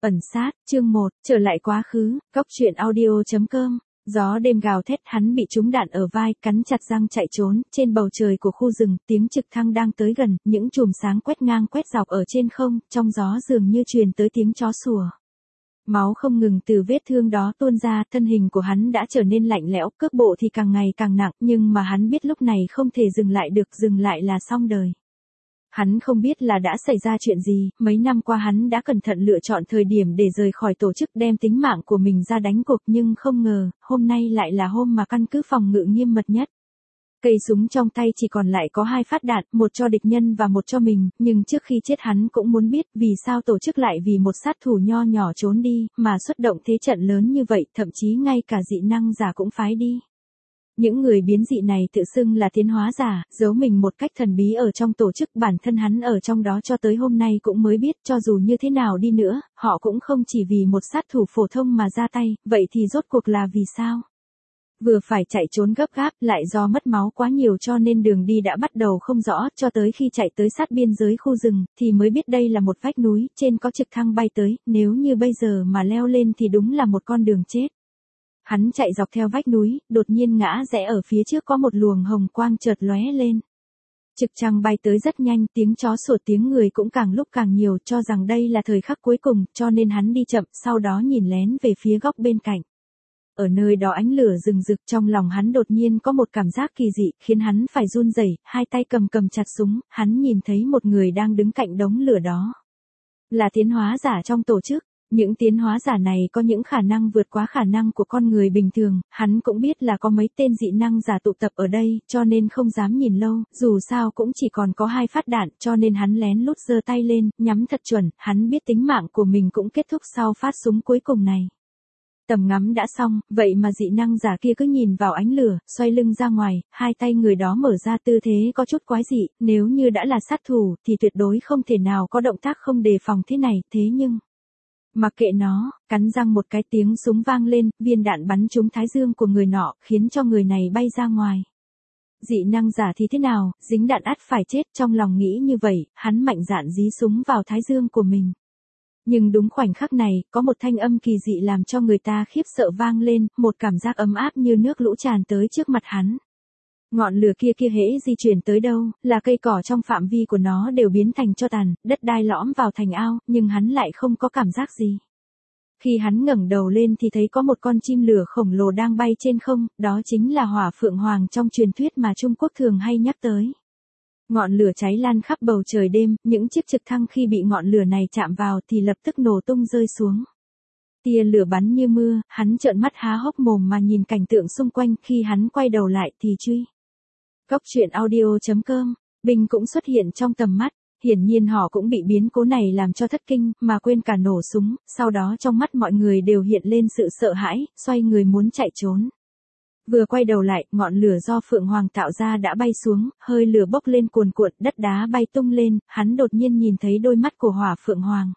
Ẩn sát, chương 1, trở lại quá khứ, góc truyện audio.com. Gió đêm gào thét, hắn bị trúng đạn ở vai, cắn chặt răng chạy trốn. Trên bầu trời của khu rừng, tiếng trực thăng đang tới gần, những chùm sáng quét ngang quét dọc ở trên không, trong gió dường như truyền tới tiếng chó sủa. Máu không ngừng từ vết thương đó tuôn ra, thân hình của hắn đã trở nên lạnh lẽo, cước bộ thì càng ngày càng nặng, nhưng mà hắn biết lúc này không thể dừng lại được, dừng lại là xong đời. Hắn không biết là đã xảy ra chuyện gì, mấy năm qua hắn đã cẩn thận lựa chọn thời điểm để rời khỏi tổ chức, đem tính mạng của mình ra đánh cuộc, nhưng không ngờ, hôm nay lại là hôm mà căn cứ phòng ngự nghiêm mật nhất. Cây súng trong tay chỉ còn lại có 2 phát đạn, một cho địch nhân và một cho mình, nhưng trước khi chết hắn cũng muốn biết vì sao tổ chức lại vì một sát thủ nho nhỏ trốn đi, mà xuất động thế trận lớn như vậy, thậm chí ngay cả dị năng giả cũng phái đi. Những người biến dị này tự xưng là tiến hóa giả, giấu mình một cách thần bí ở trong tổ chức, bản thân hắn ở trong đó cho tới hôm nay cũng mới biết, cho dù như thế nào đi nữa, họ cũng không chỉ vì một sát thủ phổ thông mà ra tay, vậy thì rốt cuộc là vì sao? Vừa phải chạy trốn gấp gáp, lại do mất máu quá nhiều cho nên đường đi đã bắt đầu không rõ, cho tới khi chạy tới sát biên giới khu rừng, thì mới biết đây là một vách núi, trên có trực thăng bay tới, nếu như bây giờ mà leo lên thì đúng là một con đường chết. Hắn chạy dọc theo vách núi, đột nhiên ngã rẽ ở phía trước có một luồng hồng quang chợt lóe lên. Trực thăng bay tới rất nhanh, tiếng chó sủa tiếng người cũng càng lúc càng nhiều, cho rằng đây là thời khắc cuối cùng, cho nên hắn đi chậm, sau đó nhìn lén về phía góc bên cạnh. Ở nơi đó ánh lửa rừng rực, trong lòng hắn đột nhiên có một cảm giác kỳ dị, khiến hắn phải run rẩy, hai tay cầm chặt súng, hắn nhìn thấy một người đang đứng cạnh đống lửa đó. Là tiến hóa giả trong tổ chức. Những tiến hóa giả này có những khả năng vượt quá khả năng của con người bình thường, hắn cũng biết là có mấy tên dị năng giả tụ tập ở đây, cho nên không dám nhìn lâu, dù sao cũng chỉ còn có 2 phát đạn, cho nên hắn lén lút giơ tay lên, nhắm thật chuẩn, hắn biết tính mạng của mình cũng kết thúc sau phát súng cuối cùng này. Tầm ngắm đã xong, vậy mà dị năng giả kia cứ nhìn vào ánh lửa, xoay lưng ra ngoài, hai tay người đó mở ra tư thế có chút quái dị, nếu như đã là sát thủ thì tuyệt đối không thể nào có động tác không đề phòng thế này, thế nhưng... Mặc kệ nó, cắn răng một cái, tiếng súng vang lên, viên đạn bắn trúng thái dương của người nọ, khiến cho người này bay ra ngoài. Dị năng giả thì thế nào, dính đạn ắt phải chết, trong lòng nghĩ như vậy, hắn mạnh dạn dí súng vào thái dương của mình. Nhưng đúng khoảnh khắc này, có một thanh âm kỳ dị làm cho người ta khiếp sợ vang lên, một cảm giác ấm áp như nước lũ tràn tới trước mặt hắn. Ngọn lửa kia hễ di chuyển tới đâu, là cây cỏ trong phạm vi của nó đều biến thành tro tàn, đất đai lõm vào thành ao, nhưng hắn lại không có cảm giác gì. Khi hắn ngẩng đầu lên thì thấy có một con chim lửa khổng lồ đang bay trên không, đó chính là hỏa phượng hoàng trong truyền thuyết mà Trung Quốc thường hay nhắc tới. Ngọn lửa cháy lan khắp bầu trời đêm, những chiếc trực thăng khi bị ngọn lửa này chạm vào thì lập tức nổ tung rơi xuống. Tia lửa bắn như mưa, hắn trợn mắt há hốc mồm mà nhìn cảnh tượng xung quanh, khi hắn quay đầu lại thì truy. Góc truyện audio.com, binh cũng xuất hiện trong tầm mắt, hiển nhiên họ cũng bị biến cố này làm cho thất kinh, mà quên cả nổ súng, sau đó trong mắt mọi người đều hiện lên sự sợ hãi, xoay người muốn chạy trốn. Vừa quay đầu lại, ngọn lửa do Phượng Hoàng tạo ra đã bay xuống, hơi lửa bốc lên cuồn cuộn, đất đá bay tung lên, hắn đột nhiên nhìn thấy đôi mắt của hỏa Phượng Hoàng.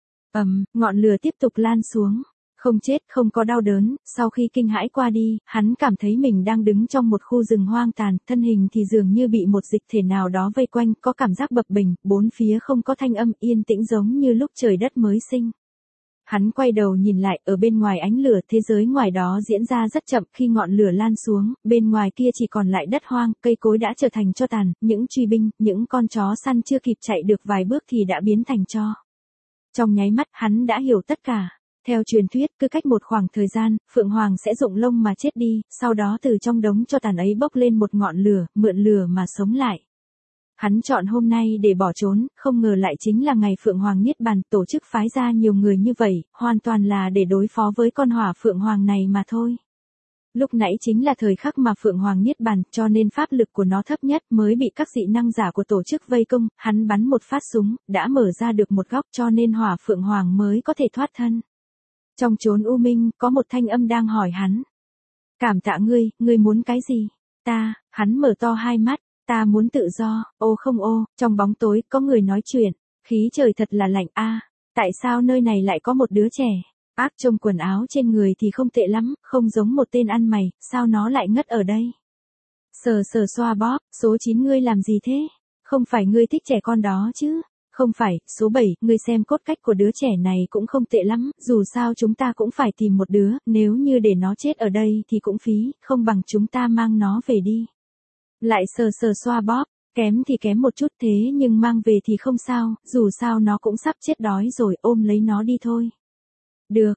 Ngọn lửa tiếp tục lan xuống. Không chết, không có đau đớn, sau khi kinh hãi qua đi, hắn cảm thấy mình đang đứng trong một khu rừng hoang tàn, thân hình thì dường như bị một dịch thể nào đó vây quanh, có cảm giác bập bềnh, bốn phía không có thanh âm, yên tĩnh giống như lúc trời đất mới sinh. Hắn quay đầu nhìn lại, ở bên ngoài ánh lửa, thế giới ngoài đó diễn ra rất chậm, khi ngọn lửa lan xuống, bên ngoài kia chỉ còn lại đất hoang, cây cối đã trở thành tro tàn, những truy binh, những con chó săn chưa kịp chạy được vài bước thì đã biến thành tro. Trong nháy mắt, hắn đã hiểu tất cả. Theo truyền thuyết, cứ cách một khoảng thời gian, Phượng Hoàng sẽ rụng lông mà chết đi, sau đó từ trong đống tro tàn ấy bốc lên một ngọn lửa, mượn lửa mà sống lại. Hắn chọn hôm nay để bỏ trốn, không ngờ lại chính là ngày Phượng Hoàng niết bàn, tổ chức phái ra nhiều người như vậy, hoàn toàn là để đối phó với con hỏa Phượng Hoàng này mà thôi. Lúc nãy chính là thời khắc mà Phượng Hoàng niết bàn, cho nên pháp lực của nó thấp nhất, mới bị các dị năng giả của tổ chức vây công, hắn bắn một phát súng, đã mở ra được một góc, cho nên hỏa Phượng Hoàng mới có thể thoát thân. Trong chốn u minh, có một thanh âm đang hỏi hắn. Cảm tạ ngươi muốn cái gì? Hắn mở to hai mắt, ta muốn tự do, ô không ô, trong bóng tối, có người nói chuyện, khí trời thật là lạnh tại sao nơi này lại có một đứa trẻ? Trông quần áo trên người thì không tệ lắm, không giống một tên ăn mày, sao nó lại ngất ở đây? Sờ xoa bóp, số 9 ngươi làm gì thế? Không phải ngươi thích trẻ con đó chứ? Không phải, số 7, ngươi xem cốt cách của đứa trẻ này cũng không tệ lắm, dù sao chúng ta cũng phải tìm một đứa, nếu như để nó chết ở đây thì cũng phí, không bằng chúng ta mang nó về đi. Lại sờ sờ xoa bóp, kém thì kém một chút thế nhưng mang về thì không sao, dù sao nó cũng sắp chết đói rồi, ôm lấy nó đi thôi. Được,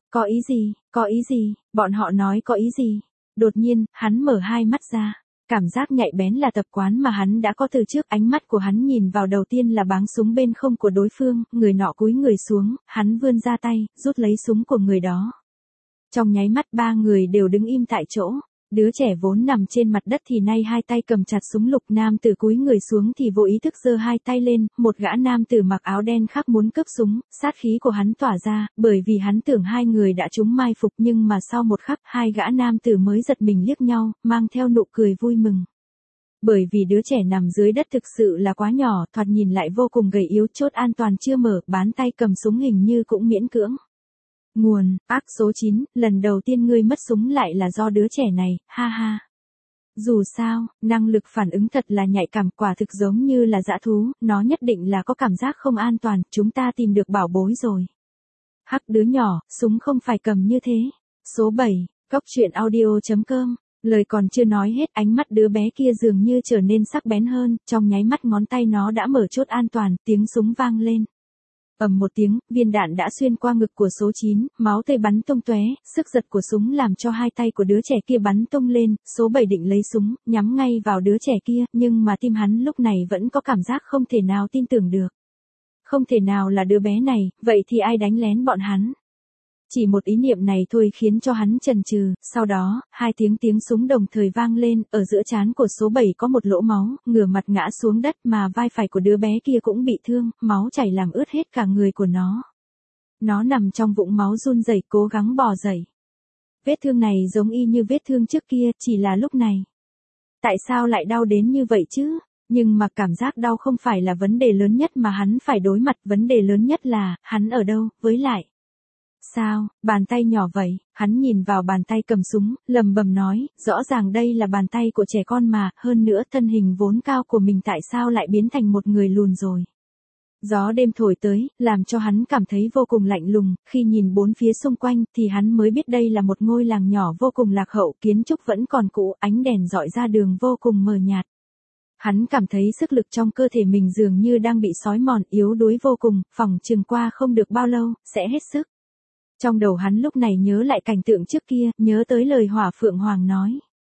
có ý gì, bọn họ nói có ý gì. Đột nhiên, hắn mở hai mắt ra. Cảm giác nhạy bén là tập quán mà hắn đã có từ trước, ánh mắt của hắn nhìn vào đầu tiên là báng súng bên không của đối phương, người nọ cúi người xuống, hắn vươn ra tay, rút lấy súng của người đó. Trong nháy mắt ba người đều đứng im tại chỗ. Đứa trẻ vốn nằm trên mặt đất thì nay hai tay cầm chặt súng lục, nam tử cúi người xuống thì vô ý thức giơ hai tay lên, một gã nam tử mặc áo đen khác muốn cướp súng, sát khí của hắn tỏa ra, bởi vì hắn tưởng hai người đã trúng mai phục nhưng mà sau một khắc hai gã nam tử mới giật mình liếc nhau, mang theo nụ cười vui mừng. Bởi vì đứa trẻ nằm dưới đất thực sự là quá nhỏ, thoạt nhìn lại vô cùng gầy yếu, chốt an toàn chưa mở, bán tay cầm súng hình như cũng miễn cưỡng. Nguồn, ác số 9, lần đầu tiên ngươi mất súng lại là do đứa trẻ này, ha ha. Dù sao, năng lực phản ứng thật là nhạy cảm, quả thực giống như là dã thú, nó nhất định là có cảm giác không an toàn, chúng ta tìm được bảo bối rồi. Hắc đứa nhỏ, súng không phải cầm như thế. Số 7, coctruyện.audio.com. Lời còn chưa nói hết, ánh mắt đứa bé kia dường như trở nên sắc bén hơn, trong nháy mắt ngón tay nó đã mở chốt an toàn, tiếng súng vang lên. Ầm một tiếng, viên đạn đã xuyên qua ngực của số 9, máu tươi bắn tung tóe, sức giật của súng làm cho hai tay của đứa trẻ kia bắn tung lên, số 7 định lấy súng, nhắm ngay vào đứa trẻ kia, nhưng mà tim hắn lúc này vẫn có cảm giác không thể nào tin tưởng được. Không thể nào là đứa bé này, vậy thì ai đánh lén bọn hắn? Chỉ một ý niệm này thôi khiến cho hắn chần chừ, sau đó, hai tiếng súng đồng thời vang lên, ở giữa trán của số 7 có một lỗ máu, ngửa mặt ngã xuống đất mà vai phải của đứa bé kia cũng bị thương, máu chảy làm ướt hết cả người của nó. Nó nằm trong vũng máu run rẩy cố gắng bò dậy. Vết thương này giống y như vết thương trước kia, chỉ là lúc này. Tại sao lại đau đến như vậy chứ? Nhưng mà cảm giác đau không phải là vấn đề lớn nhất mà hắn phải đối mặt, vấn đề lớn nhất là, hắn ở đâu, với lại. Sao, bàn tay nhỏ vậy, hắn nhìn vào bàn tay cầm súng, lầm bầm nói, rõ ràng đây là bàn tay của trẻ con mà, hơn nữa thân hình vốn cao của mình tại sao lại biến thành một người lùn rồi. Gió đêm thổi tới, làm cho hắn cảm thấy vô cùng lạnh lùng, khi nhìn bốn phía xung quanh thì hắn mới biết đây là một ngôi làng nhỏ vô cùng lạc hậu, kiến trúc vẫn còn cũ, ánh đèn rọi ra đường vô cùng mờ nhạt. Hắn cảm thấy sức lực trong cơ thể mình dường như đang bị xói mòn, yếu đuối vô cùng, phỏng chừng qua không được bao lâu, sẽ hết sức. Trong đầu hắn lúc này nhớ lại cảnh tượng trước kia, nhớ tới lời Hỏa Phượng Hoàng nói.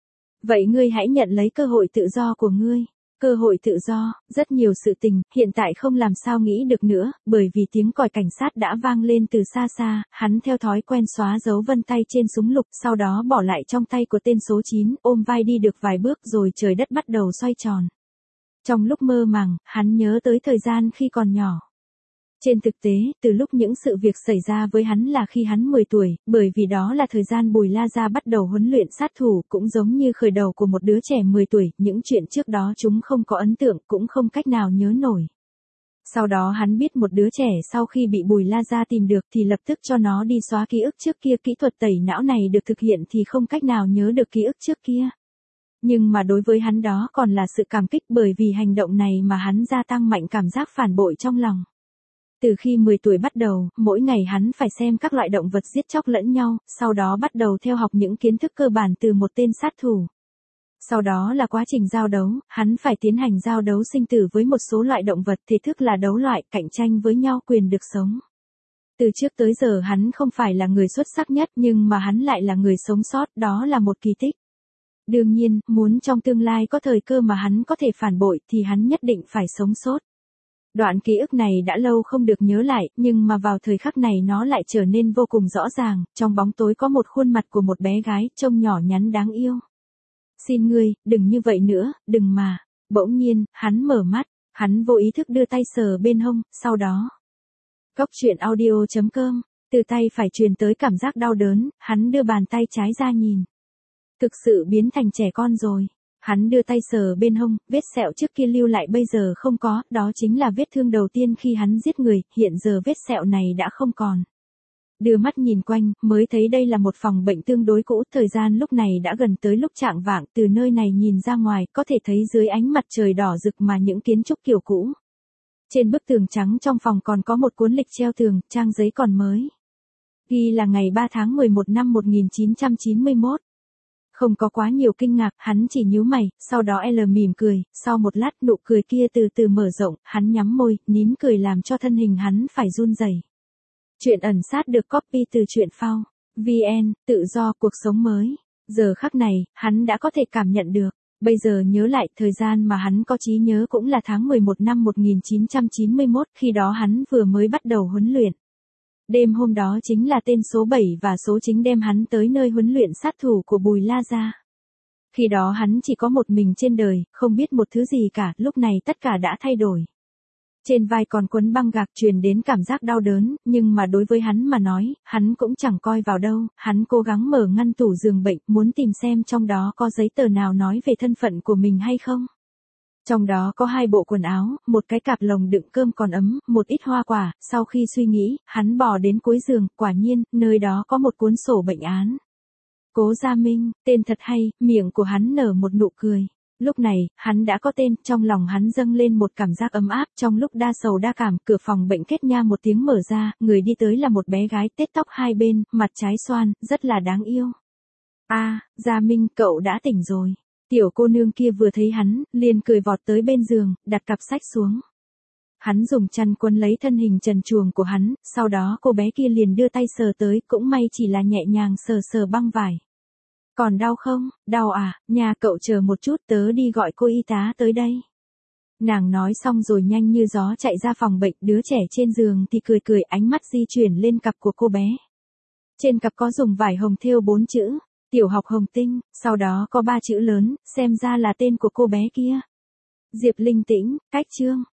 Vậy ngươi hãy nhận lấy cơ hội tự do của ngươi. Cơ hội tự do, rất nhiều sự tình, hiện tại không làm sao nghĩ được nữa, bởi vì tiếng còi cảnh sát đã vang lên từ xa xa, hắn theo thói quen xóa dấu vân tay trên súng lục, sau đó bỏ lại trong tay của tên số 9, ôm vai đi được vài bước rồi trời đất bắt đầu xoay tròn. Trong lúc mơ màng, hắn nhớ tới thời gian khi còn nhỏ. Trên thực tế, từ lúc những sự việc xảy ra với hắn là khi hắn 10 tuổi, bởi vì đó là thời gian Bùi La Gia bắt đầu huấn luyện sát thủ, cũng giống như khởi đầu của một đứa trẻ 10 tuổi, những chuyện trước đó chúng không có ấn tượng, cũng không cách nào nhớ nổi. Sau đó hắn biết một đứa trẻ sau khi bị Bùi La Gia tìm được thì lập tức cho nó đi xóa ký ức trước kia, kỹ thuật tẩy não này được thực hiện thì không cách nào nhớ được ký ức trước kia. Nhưng mà đối với hắn đó còn là sự cảm kích, bởi vì hành động này mà hắn gia tăng mạnh cảm giác phản bội trong lòng. Từ khi 10 tuổi bắt đầu, mỗi ngày hắn phải xem các loại động vật giết chóc lẫn nhau, sau đó bắt đầu theo học những kiến thức cơ bản từ một tên sát thủ. Sau đó là quá trình giao đấu, hắn phải tiến hành giao đấu sinh tử với một số loại động vật, thể thức là đấu loại, cạnh tranh với nhau quyền được sống. Từ trước tới giờ hắn không phải là người xuất sắc nhất nhưng mà hắn lại là người sống sót, đó là một kỳ tích. Đương nhiên, muốn trong tương lai có thời cơ mà hắn có thể phản bội thì hắn nhất định phải sống sót. Đoạn ký ức này đã lâu không được nhớ lại, nhưng mà vào thời khắc này nó lại trở nên vô cùng rõ ràng, trong bóng tối có một khuôn mặt của một bé gái, trông nhỏ nhắn đáng yêu. Xin ngươi, đừng như vậy nữa, đừng mà. Bỗng nhiên, hắn mở mắt, hắn vô ý thức đưa tay sờ bên hông, sau đó. Coctruyện.audio.com, từ tay phải truyền tới cảm giác đau đớn, hắn đưa bàn tay trái ra nhìn. Thực sự biến thành trẻ con rồi. Hắn đưa tay sờ bên hông, vết sẹo trước kia lưu lại bây giờ không có, đó chính là vết thương đầu tiên khi hắn giết người, hiện giờ vết sẹo này đã không còn. Đưa mắt nhìn quanh, mới thấy đây là một phòng bệnh tương đối cũ, thời gian lúc này đã gần tới lúc chạng vạng, từ nơi này nhìn ra ngoài, có thể thấy dưới ánh mặt trời đỏ rực mà những kiến trúc kiểu cũ. Trên bức tường trắng trong phòng còn có một cuốn lịch treo tường, trang giấy còn mới. Ghi là ngày 3 tháng 11 năm 1991. Không có quá nhiều kinh ngạc, hắn chỉ nhíu mày, sau đó L mỉm cười, sau một lát nụ cười kia từ từ mở rộng, hắn nhắm môi, nín cười làm cho thân hình hắn phải run rẩy. Chuyện ẩn sát được copy từ truyện phao. VN, tự do cuộc sống mới. Giờ khắc này, hắn đã có thể cảm nhận được. Bây giờ nhớ lại, thời gian mà hắn có trí nhớ cũng là tháng 11 năm 1991, khi đó hắn vừa mới bắt đầu huấn luyện. Đêm hôm đó chính là tên số 7 và số chính đem hắn tới nơi huấn luyện sát thủ của Bùi La Gia. Khi đó hắn chỉ có một mình trên đời, không biết một thứ gì cả, lúc này tất cả đã thay đổi. Trên vai còn quấn băng gạc truyền đến cảm giác đau đớn, nhưng mà đối với hắn mà nói, hắn cũng chẳng coi vào đâu, hắn cố gắng mở ngăn tủ giường bệnh, muốn tìm xem trong đó có giấy tờ nào nói về thân phận của mình hay không. Trong đó có 2 bộ quần áo, một cái cặp lồng đựng cơm còn ấm, một ít hoa quả, sau khi suy nghĩ, hắn bò đến cuối giường, quả nhiên, nơi đó có một cuốn sổ bệnh án. Cố Gia Minh, tên thật hay, miệng của hắn nở một nụ cười. Lúc này, hắn đã có tên, trong lòng hắn dâng lên một cảm giác ấm áp, trong lúc đa sầu đa cảm, cửa phòng bệnh kết nha một tiếng mở ra, người đi tới là một bé gái tết tóc hai bên, mặt trái xoan, rất là đáng yêu. Gia Minh, cậu đã tỉnh rồi. Tiểu cô nương kia vừa thấy hắn, liền cười vọt tới bên giường, đặt cặp sách xuống. Hắn dùng chăn quấn lấy thân hình trần truồng của hắn, sau đó cô bé kia liền đưa tay sờ tới, cũng may chỉ là nhẹ nhàng sờ sờ băng vải. Còn đau không? Đau à, nhà cậu chờ một chút tớ đi gọi cô y tá tới đây. Nàng nói xong rồi nhanh như gió chạy ra phòng bệnh, đứa trẻ trên giường thì cười cười, ánh mắt di chuyển lên cặp của cô bé. Trên cặp có dùng vải hồng thêu 4 chữ, tiểu học Hồng Tinh, sau đó có 3 chữ lớn, xem ra là tên của cô bé kia. Diệp Linh Tĩnh, cách chương.